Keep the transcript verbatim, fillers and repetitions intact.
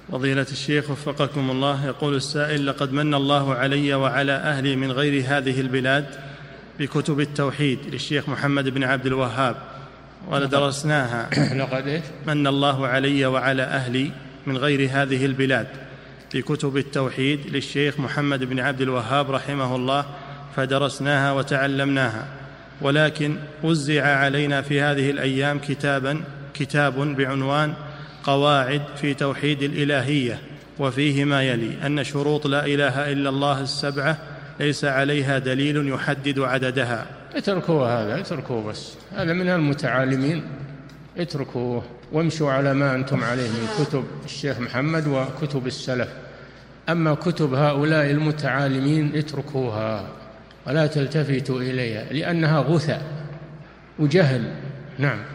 فضيلة الشيخ وفقكم الله، يقول السائل: لقد من الله علي وعلى أهلي من غير هذه البلاد بكتب التوحيد للشيخ محمد بن عبد الوهاب ولدرسناها. لقد من الله علي وعلى أهلي من غير هذه البلاد بكتب التوحيد للشيخ محمد بن عبد الوهاب رحمه الله، فدرسناها وتعلمناها، ولكن وزع علينا في هذه الأيام كتابا كتاب بعنوان قواعد في توحيد الإلهية، وفيه ما يلي: أن شروط لا إله إلا الله السبعة ليس عليها دليل يحدد عددها. اتركوا هذا، اتركوا بس، هذا من المتعالمين، اتركوه وامشوا على ما أنتم عليه من كتب الشيخ محمد وكتب السلف. أما كتب هؤلاء المتعالمين اتركوها ولا تلتفتوا إليها، لأنها غثاء وجهل. نعم.